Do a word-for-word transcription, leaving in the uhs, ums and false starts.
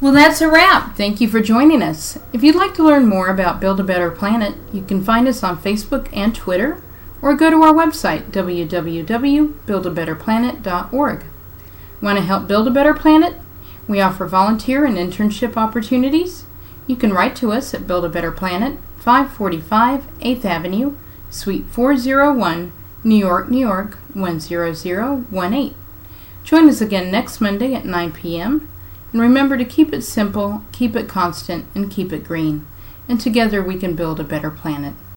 Well, that's a wrap. Thank you for joining us. If you'd like to learn more about Build a Better Planet, you can find us on Facebook and Twitter, or go to our website, w w w dot build a better planet dot org. Want to help build a better planet? We offer volunteer and internship opportunities. You can write to us at Build a Better Planet, five forty-five eighth Avenue, Suite four oh one, New York, New York, one zero zero one eight. Join us again next Monday at nine p.m. And remember to keep it simple, keep it constant, and keep it green. And together we can build a better planet.